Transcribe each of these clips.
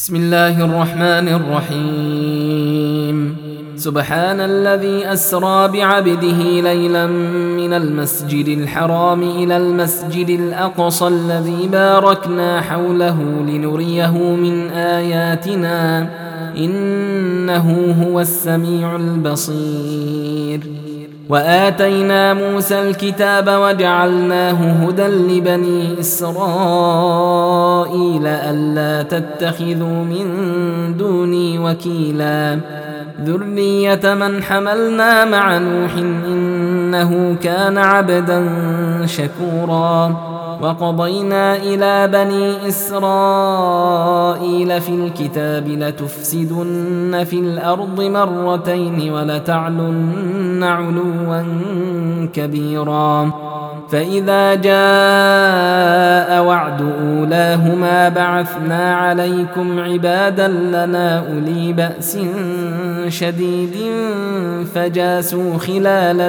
بسم الله الرحمن الرحيم. سبحان الذي أسرى بعبده ليلا من المسجد الحرام إلى المسجد الأقصى الذي باركنا حوله لنريه من آياتنا إنه هو السميع البصير. وآتينا موسى الكتاب وجعلناه هدى لبني إسرائيل ألا تتخذوا من دوني وكيلا ذرية من حملنا مع نوح إنه كان عبدا شكورا. وقضينا إلى بني إسرائيل في الكتاب لتفسدن في الأرض مرتين ولتعلن علوا كبيرا. فإذا جاء وعد أولاهما بعثنا عليكم عبادا لنا أولي بأس شديد فجاسوا خلال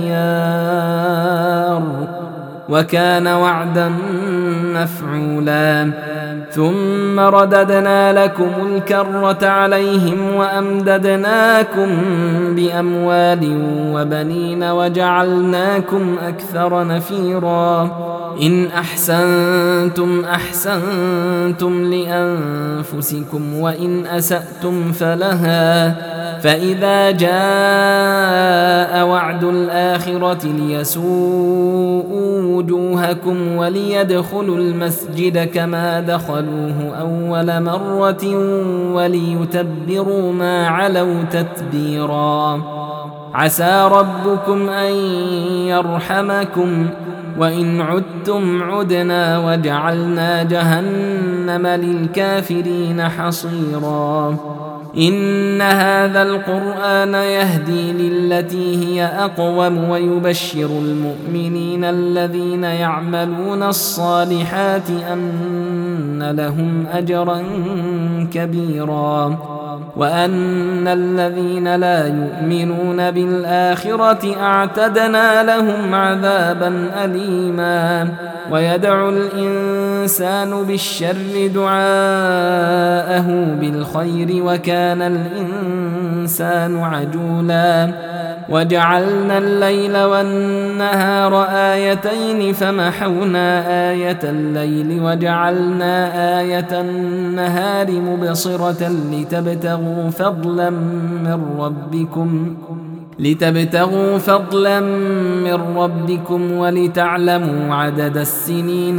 الديار وكان وعدا مفعولا. ثم رددنا لكم الكرة عليهم وأمددناكم بأموال وبنين وجعلناكم أكثر نفيرا. إن أحسنتم أحسنتم لأنفسكم وإن أسأتم فلها. فإذا جاء وعد الآخرة ليسوءوا وجوهكم وليدخلوا المسجد كما دخلوه أول مرة وليتبروا ما علوا تتبيرا. عسى ربكم أن يرحمكم وإن عدتم عدنا وجعلنا جهنم للكافرين حصيرا. إن هذا القرآن يهدي للتي هي أقوم ويبشر المؤمنين الذين يعملون الصالحات أن لهم أجرا كبيرا وأن الذين لا يؤمنون بالآخرة أعتدنا لهم عذابا أليما. ويدعو الإنسان بالشر دعاءه بالخير وكان الإنسان عجولا. وجعلنا الليل والنهار آيتين فمحونا آية الليل وجعلنا آية النهار مبصرة لتبتغوا فضلا من ربكم ولتعلموا عدد السنين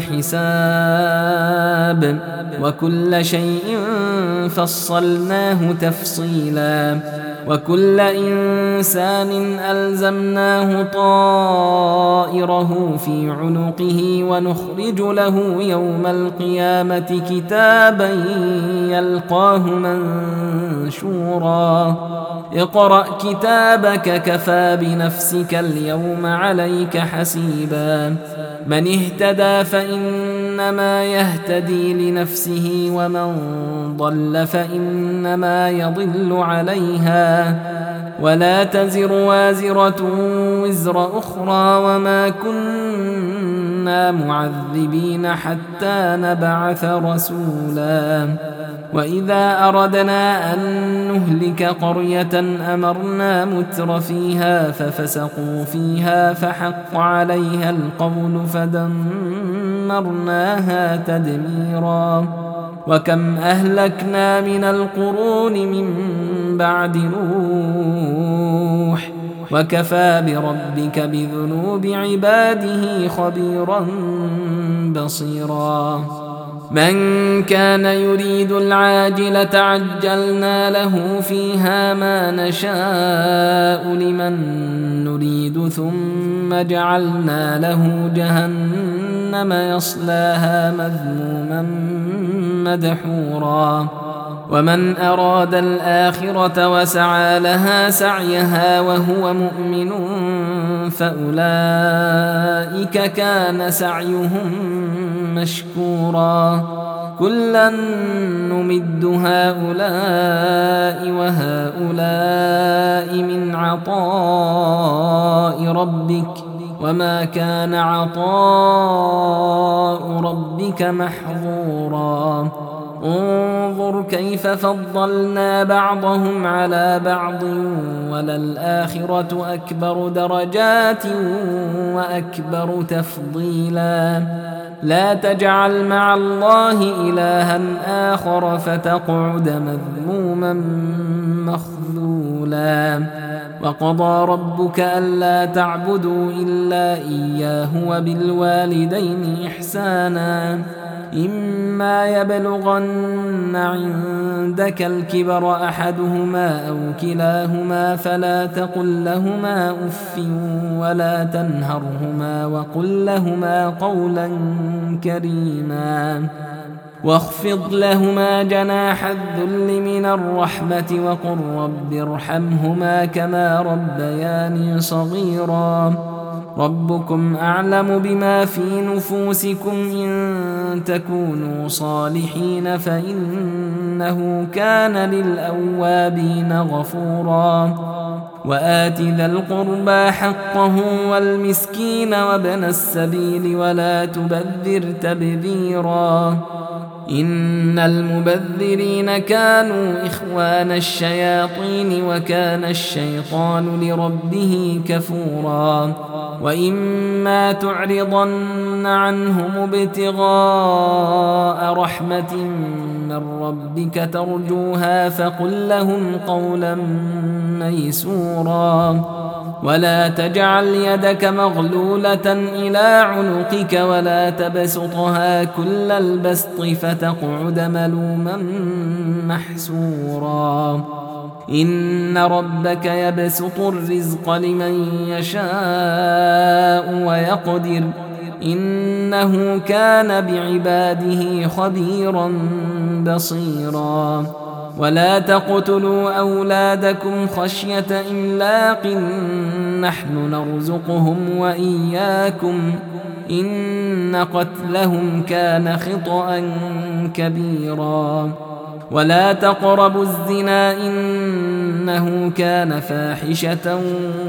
والحساب وكل شيء فصلناه تفصيلا. وكل إنسان ألزمناه طائره في عنقه ونخرج له يوم القيامة كتابا يلقاه منشورا. اقرأ كتابك كفى بنفسك اليوم عليك حسيبا. من اهتدى فإنما يهتدي لنفسه ومن ضل فإنما يضل عليها ولا تزر وازرة وزر أخرى وما كنا معذبين حتى نبعث رسولا. وإذا أردنا أن نهلك قرية أمرنا متر فيها ففسقوا فيها فحق عليها القول فدمرناها تدميرا. وكم أهلكنا من القرون من بعد نوح وكفى بربك بذنوب عباده خبيرا بصيرا. من كان يريد العاجلة عجلنا له فيها ما نشاء لمن نريد ثم جعلنا له جهنم يصلاها مذموما مدحورا. ومن أراد الآخرة وسعى لها سعيها وهو مؤمن فأولئك كان سعيهم مشكورا. كلا نمد هؤلاء وهؤلاء من عطاء ربك وما كان عطاء ربك محظورا. انظر كيف فضلنا بعضهم على بعض وللآخرة أكبر درجات وأكبر تفضيلا لا تجعل مع الله إلها آخر فتقعد مذموما مخذولا وقضى ربك ألا تعبدوا إلا إياه وبالوالدين إحسانا إما يبلغن عندك الكبر أحدهما أو كلاهما فلا تقل لهما أف ولا تنهرهما وقل لهما قولا كريما واخفض لهما جناح الذل من الرحمة وقل رب ارحمهما كما ربياني صغيرا ربكم أعلم بما في نفوسكم إن تكونوا صالحين فإنه كان للأوابين غفورا وآت ذا القربى حقه والمسكين وابن السبيل ولا تبذر تبذيرا إن المبذرين كانوا إخوان الشياطين وكان الشيطان لربه كفورا وإما تعرضن عنهم ابتغاء رحمة من ربك ترجوها فقل لهم قولا ميسورا ولا تجعل يدك مغلولة إلى عنقك ولا تبسطها كل البسط فتقعد ملوما محسورا إن ربك يبسط الرزق لمن يشاء ويقدر إنه كان بعباده خبيرا بصيرا ولا تقتلوا أولادكم خشية إملاق نحن نرزقهم وإياكم إن قتلهم كان خطأ كبيرا ولا تقربوا الزنا إنه كان فاحشة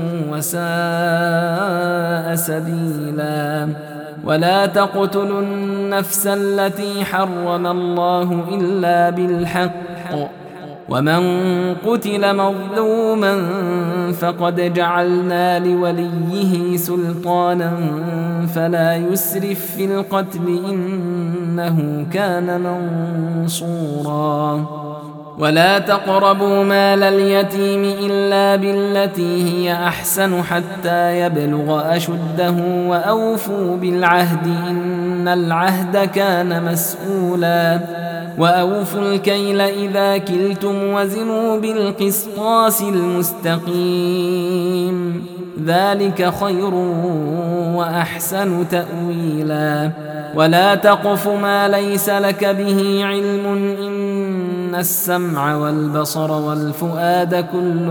وساء سبيلا ولا تقتلوا النفس التي حرم الله إلا بالحق ومن قتل مظلوما فقد جعلنا لوليه سلطانا فلا يسرف في القتل إنه كان منصورا ولا تقربوا مال اليتيم إلا بالتي هي أحسن حتى يبلغ أشده وأوفوا بالعهد إن العهد كان مسؤولا وأوفوا الكيل إذا كلتم وزنوا بالقسطاس المستقيم ذلك خير وأحسن تأويلا ولا تقف ما ليس لك به علم إن السمع والبصر والفؤاد كل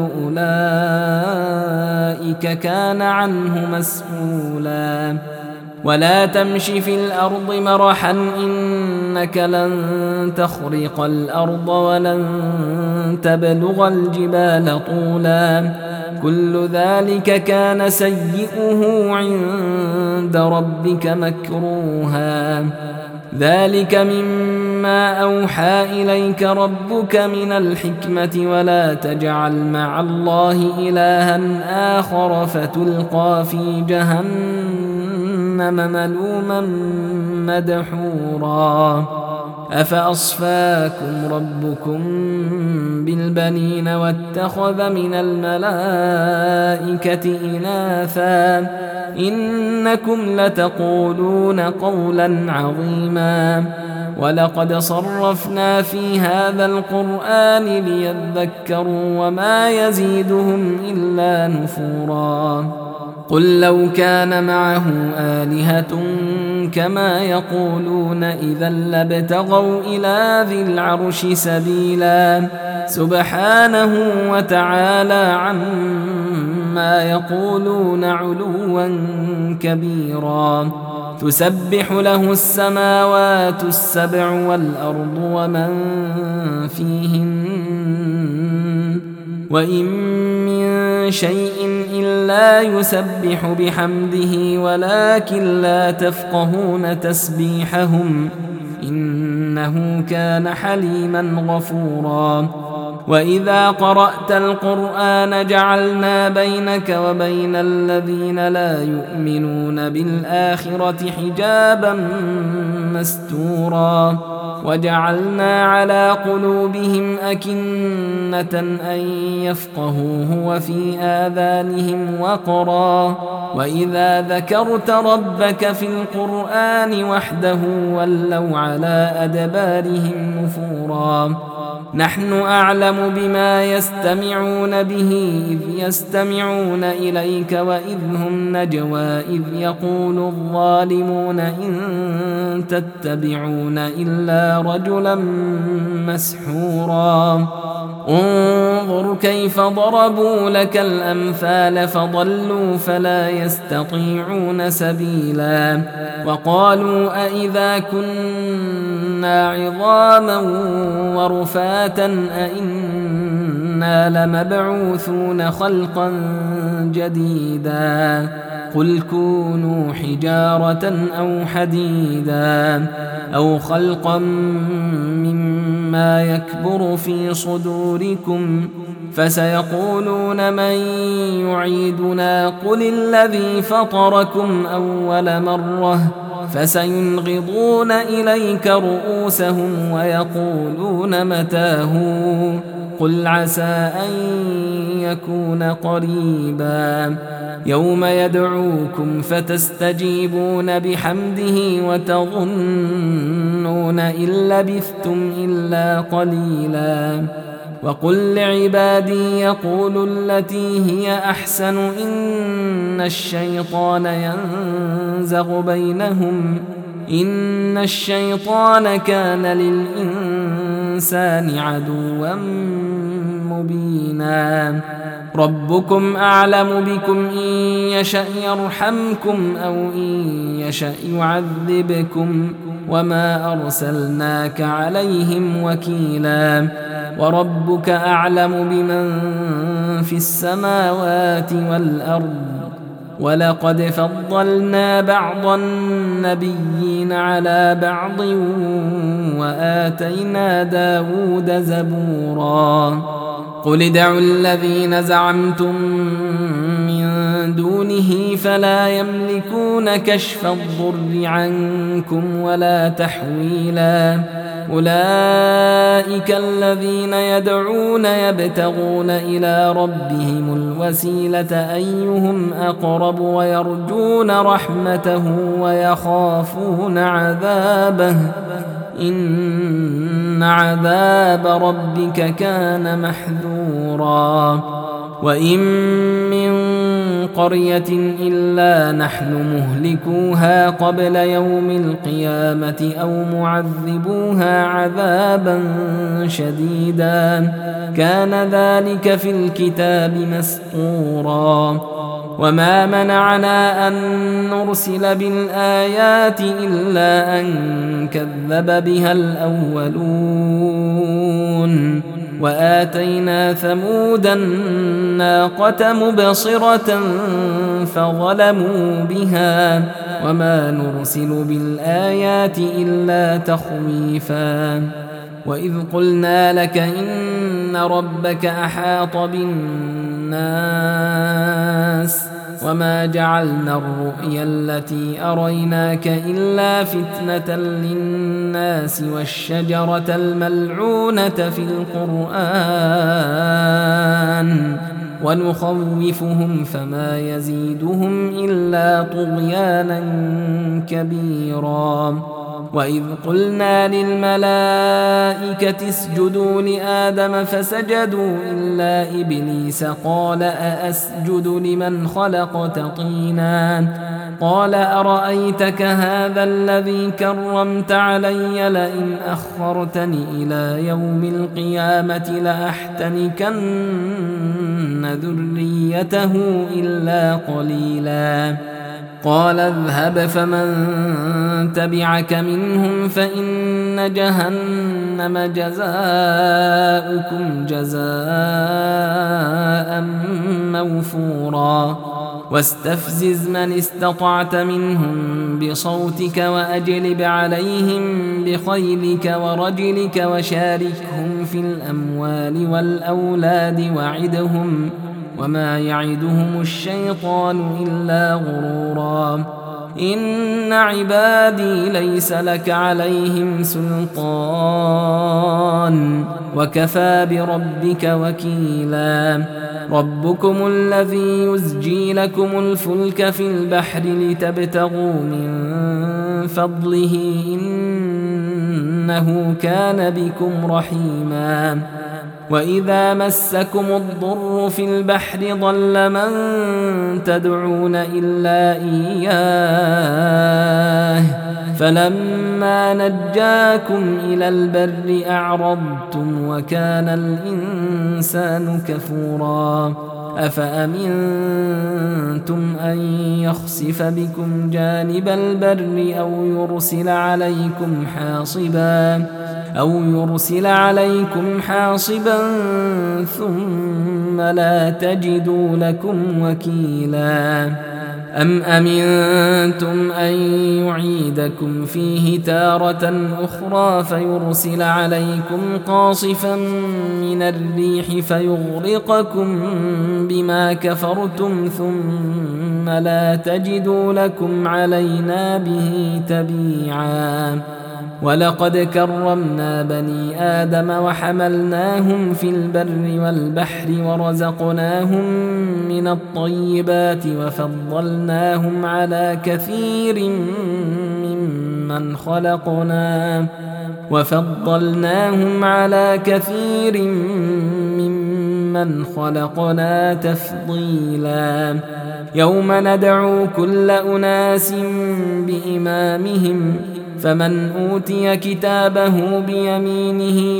أولئك كان عنه مسؤولا ولا تمش في الأرض مرحا إنك لن تخرق الأرض ولن تبلغ الجبال طولا كل ذلك كان سيئه عند ربك مكروها ذلك مما أوحى إليك ربك من الحكمة ولا تجعل مع الله إلها آخر فتلقى في جهنم ملوما مدحورا أفأصفاكم ربكم بالبنين واتخذ من الملائكة إناثا إنكم لتقولون قولا عظيما ولقد صرفنا في هذا القرآن ليذكروا وما يزيدهم إلا نفورا قل لو كان معه آلهة كما يقولون إذا لابتغوا إلى ذي العرش سبيلا سبحانه وتعالى عما يقولون علوا كبيرا تسبح له السماوات السبع والأرض ومن فيهن وإن من شيء إلا يسبح بحمده ولكن لا تفقهون تسبيحهم إن إنه كان حليما غفورا وإذا قرأت القرآن جعلنا بينك وبين الذين لا يؤمنون بالآخرة حجابا مستورا وجعلنا على قلوبهم أكنة أن يفقهوه وفي آذانهم وقرا وإذا ذكرت ربك في القرآن وحده ولوا على أدبارهم نفورا نحن أعلم بما يستمعون به إذ يستمعون إليك وإذ هم نجوى إذ يقول الظالمون إن تتبعون إلا رجلا مسحورا انظر كيف ضربوا لك الأمثال فضلوا فلا يستطيعون سبيلا وقالوا أئذا كنا عظاما ورفاتا أئنا لمبعوثون خلقا جديدا قل كونوا حجارة أو حديدا أو خلقا مما يكبر في صدوركم فسيقولون من يعيدنا قل الذي فطركم أول مرة فسينغضون إليك رؤوسهم ويقولون متاه قل عسى أن يكون قريبا يوم يدعوكم فتستجيبون بحمده وتظنون إن لبثتم إلا قليلا وقل لعبادي يقولوا التي هي أحسن إن الشيطان ينزغ بينهم إن الشيطان كان للإنسان عدوا مبينا ربكم أعلم بكم إن يشأ يرحمكم أو إن يشأ يعذبكم وما أرسلناك عليهم وكيلا وربك أعلم بمن في السماوات والأرض ولقد فضلنا بعض النبيين على بعض وآتينا داود زبورا قل ادعوا الذين زعمتم من دونه فلا يملكون كشف الضر عنكم ولا تحويلا أولئك الذين يدعون يبتغون إلى ربهم الوسيلة أيهم أقرب ويرجون رحمته ويخافون عذابه إن عذاب ربك كان محذورا وإن من قرية إلا نحن مهلكوها قبل يوم القيامة أو معذبوها عذابا شديدا كان ذلك في الكتاب مسطورا وما منعنا أن نرسل بالآيات إلا أن كذب بها الأولون وآتينا ثمود الناقة مبصرة فظلموا بها وما نرسل بالآيات إلا تخويفا وإذ قلنا لك إن ربك أحاط بالناس وما جعلنا الرؤيا التي أريناك إلا فتنة للناس والشجرة الملعونة في القرآن ونخوفهم فما يزيدهم إلا طغيانا كبيرا وإذ قلنا للملائكة اسجدوا لآدم فسجدوا إلا إبليس قال أأسجد لمن خلقت طينا قال أرأيتك هذا الذي كرمت علي لئن أخرتني إلى يوم القيامة لأحتنكن ذريته إلا قليلا قال اذهب فمن تبعك منهم فإن جهنم جزاؤكم جزاء موفورا واستفزز من استطعت منهم بصوتك وأجلب عليهم بخيلك ورجلك وشاركهم في الأموال والأولاد وعدهم وما يعدهم الشيطان إلا غرورا إن عبادي ليس لك عليهم سلطان وكفى بربك وكيلا ربكم الذي يزجي لكم الفلك في البحر لتبتغوا من فضله إنه كان بكم رحيما وإذا مسكم الضر في البحر ضل من تدعون إلا إياه فلما نجاكم إلى البر أعرضتم وكان الإنسان كفورا أفأمنتم أن يخسف بكم جانب البر أو يرسل عليكم حاصبا ثم لا تجدوا لكم وكيلا أم أمنتم أن يعيدكم فيه تارة أخرى فيرسل عليكم قاصفا من الريح فيغرقكم بما كفرتم ثم لا تجدوا لكم علينا به تبيعا ولقد كرمنا بني آدم وحملناهم في البر والبحر ورزقناهم من الطيبات وفضلناهم على كثير ممن خلقنا تفضيلا يوم ندعو كل أناس بإمامهم فمن أوتي كتابه بيمينه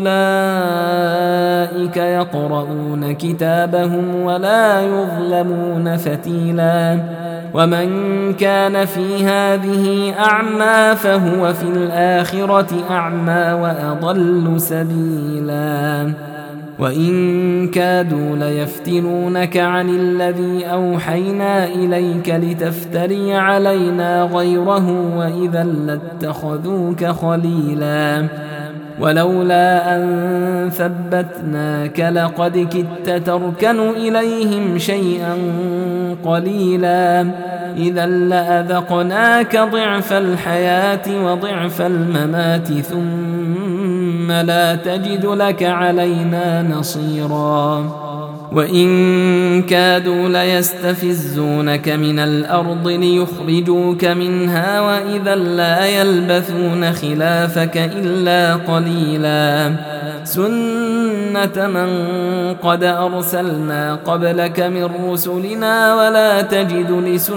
فأولئك يقرؤون كتابهم ولا يظلمون فتيلا ومن كان في هذه أعمى فهو في الآخرة أعمى وأضل سبيلا وإن كادوا ليفتنونك عن الذي أوحينا إليك لتفتري علينا غيره وإذا لاتخذوك خليلا ولولا أن ثبتناك لقد كدت تركن إليهم شيئا قليلا إذا لأذقناك ضعف الحياة وضعف الممات ثم لا تجد لك علينا نصيرا وإن كادوا ليستفزونك من الأرض ليخرجوك منها وإذا لا يلبثون خلافك إلا قليلا سنة من قد أرسلنا قبلك من رسلنا ولا تجد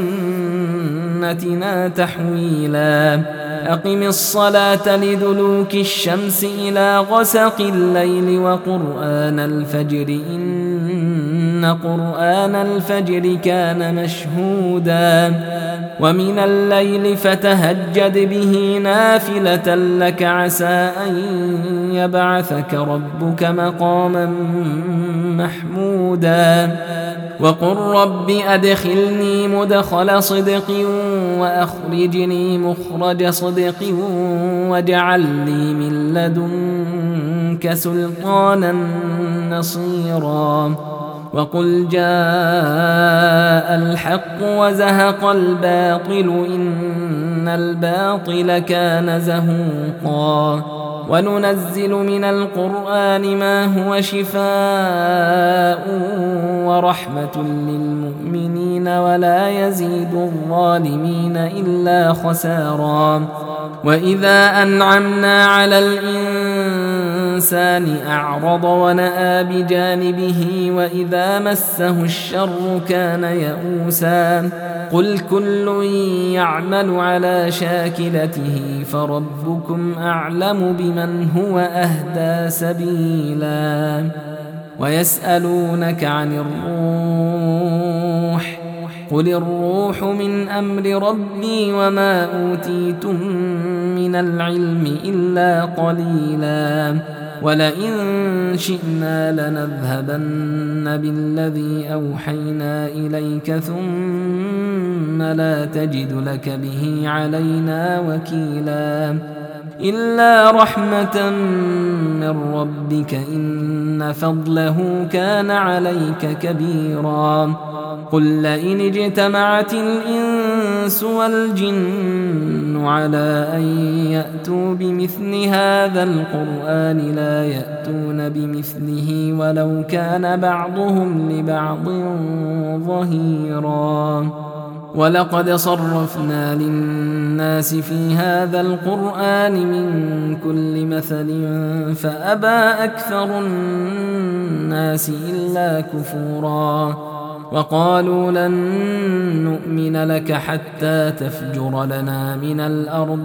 لسنتنا تحويلا أقم الصلاة لدلوك الشمس إلى غسق الليل وقرآن الفجر إن قرآن الفجر كان مشهودا ومن الليل فتهجد به نافلة لك عسى أن يبعثك ربك مقاما محمودا وقل رب أدخلني مدخل صدق وأخرجني مخرج صدق واجعل لي من لدنك سلطانا نصيرا وقل جاء الحق وزهق الباطل إن الباطل كان زهوقا وننزل من القرآن ما هو شفاء ورحمة للمؤمنين ولا يزيد الظالمين إلا خسارا وإذا أنعمنا على الإنسان أعرض ونأى بجانبه وإذا مسه الشر كان يئوسا قل كل يعمل على شاكلته فربكم أعلم بمن هو أهدى سبيلا ويسألونك عن الروح قل الروح من أمر ربي وما أوتيتم من العلم إلا قليلا ولئن شئنا لنذهبن بالذي أوحينا إليك ثم لا تجد لك به علينا وكيلا إلا رحمة من ربك إن فضله كان عليك كبيرا قل لئن اجتمعت الإنس والجن على أن يأتوا بمثل هذا القرآن لا يأتون بمثله ولو كان بعضهم لبعض ظهيرا ولقد صرفنا للناس في هذا القرآن من كل مثل فأبى أكثر الناس إلا كفورا وقالوا لن نؤمن لك حتى تفجر لنا من الأرض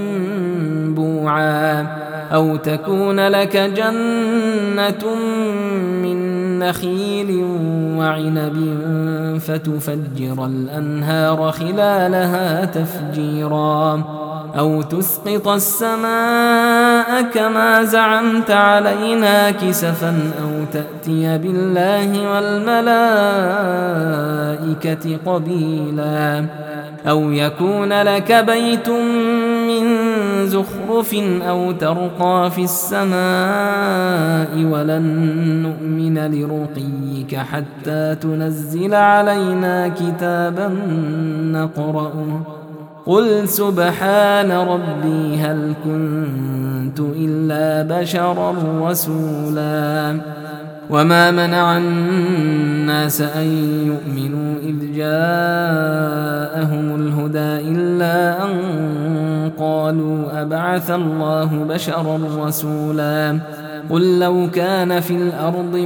ينبوعا أو تكون لك جنة من نخيل وعنب فتفجر الأنهار خلالها تفجيرا أو تسقط السماء كما زعمت علينا كسفا أو تأتي بالله والملائكة قبيلا أو يكون لك بيت من زخرف أو ترقى في السماء ولن نؤمن لرقيك حتى تنزل علينا كتابا نقرأه قل سبحان ربي هل كنت إلا بشرا رسولا وما منع الناس أن يؤمنوا إذ جاءهم الهدى إلا أن قالوا أبعث الله بشرا رسولا قل لو كان في الأرض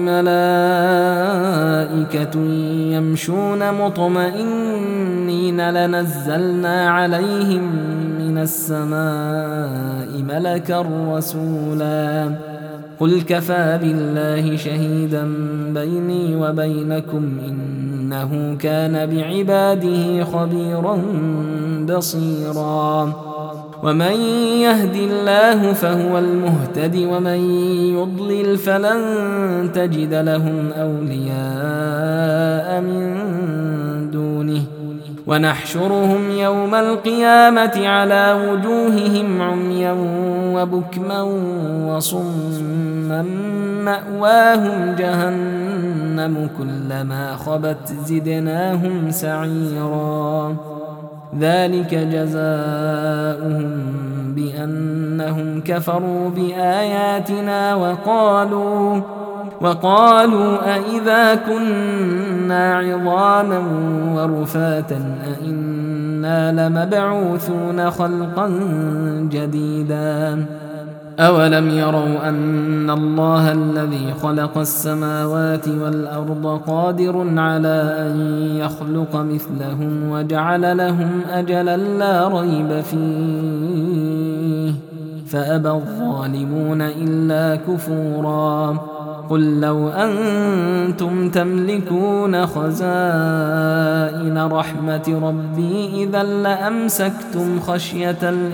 ملائكة يمشون مطمئنين لنزلنا عليهم من السماء ملكا رسولا قل كفى بالله شهيدا بيني وبينكم إنه كان بعباده خبيرا بصيرا ومن يهد الله فهو المهتد ومن يضلل فلن تجد لهم أولياء من دونه ونحشرهم يوم القيامة على وجوههم عميا وبكما وصما مأواهم جهنم كلما خبت زدناهم سعيرا ذلك جزاؤهم بأنهم كفروا بآياتنا وقالوا أئذا كنا عظاما ورفاتا أئنا لمبعوثون خلقا جديدا أولم يروا أن الله الذي خلق السماوات والأرض قادر على أن يخلق مثلهم وجعل لهم أجلا لا ريب فيه فأبى الظالمون إلا كفورا قل لو أنتم تملكون خزائن رحمة ربي إذا لأمسكتم خشية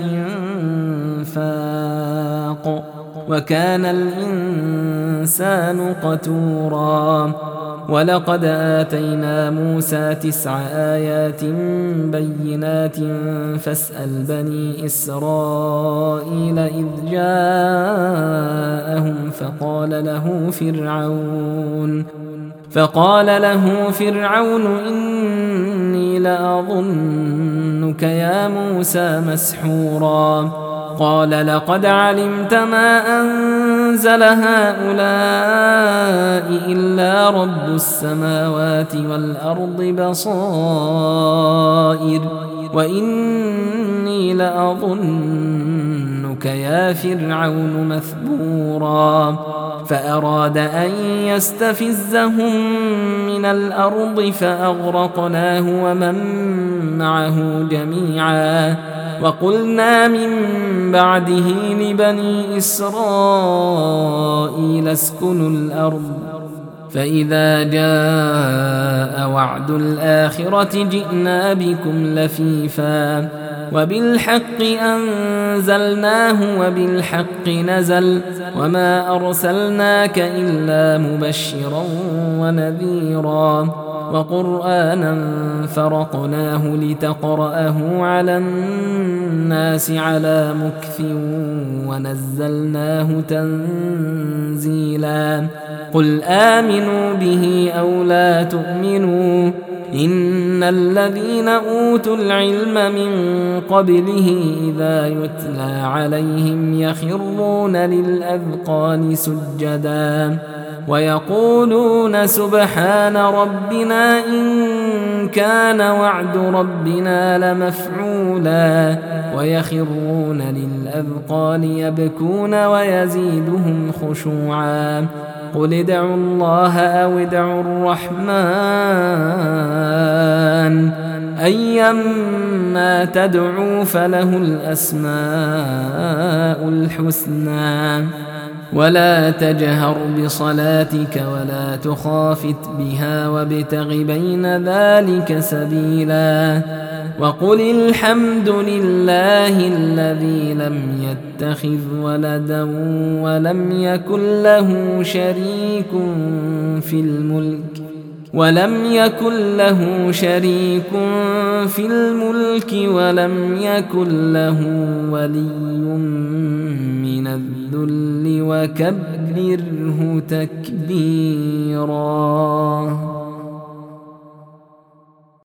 الإنفاق وكان الإنسان قتورا ولقد آتينا موسى 9 آيات بينات فاسأل بني إسرائيل إذ جاءهم فقال له فرعون إني لأظنك يا موسى مسحورا قال لقد علمت ما أنزل هؤلاء إلا رب السماوات والأرض بصائر وإني لأظنك يا فرعون مثبورا فأراد أن يستفزهم من الأرض فأغرقناه ومن معه جميعا وقلنا من بعده لبني إسرائيل اسكنوا الأرض فإذا جاء وعد الآخرة جئنا بكم لفيفا وبالحق أنزلناه وبالحق نزل وما أرسلناك إلا مبشرا ونذيرا وقرآنا فرقناه لتقرأه على الناس على مكث ونزلناه تنزيلا قل آمنوا به أو لا تؤمنوا إن الذين أوتوا العلم من قبله إذا يتلى عليهم يخرون للأذقان سجدا ويقولون سبحان ربنا إن كان وعد ربنا لمفعولا ويخرون للأذقان يبكون ويزيدهم خشوعا قل ادعوا الله أو ادعوا الرحمن أيما تدعوا فله الأسماء الحسنى ولا تجهر بصلاتك ولا تخافت بها وابتغ بين ذلك سبيلا وقل الحمد لله الذي لم يتخذ ولدا ولم يكن له شريك في الملك ولم يكن له ولي من الذل وكبره تكبيرا.